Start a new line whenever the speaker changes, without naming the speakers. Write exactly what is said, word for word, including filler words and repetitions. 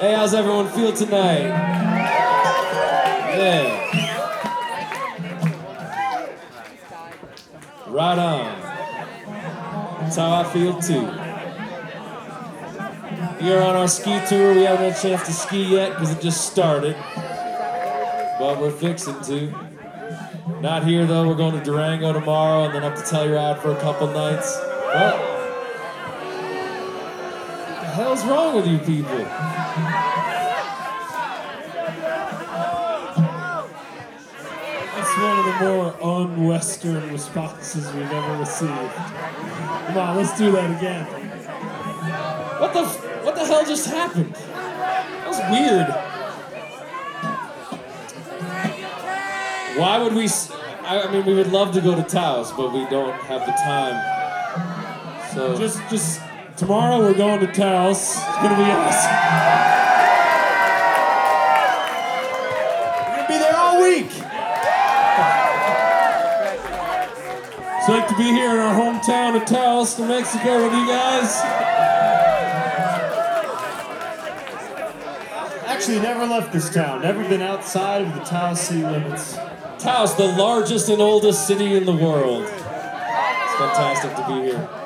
Hey, how's everyone feel tonight? Yeah. Right on. That's how I feel too. Here on our ski tour, we haven't had a chance to ski yet because it just started. But we're fixing to. Not here though, we're going to Durango tomorrow and then up to Telluride for a couple nights. What? What the hell's wrong with you people?
That's one of the more un-Western responses we've ever received. Come on, let's do that again.
What the, what the hell just happened? That was weird. Why would we, I mean, we would love to go to Taos, but we don't have the time. So
Just, just, tomorrow we're going to Taos. It's gonna be awesome. We're gonna be there all week. It's like to be here in our hometown of Taos, New Mexico with you guys. Actually, never left this town. Never been outside of the Taos city limits.
Taos, the largest and oldest city in the world. It's fantastic to be here.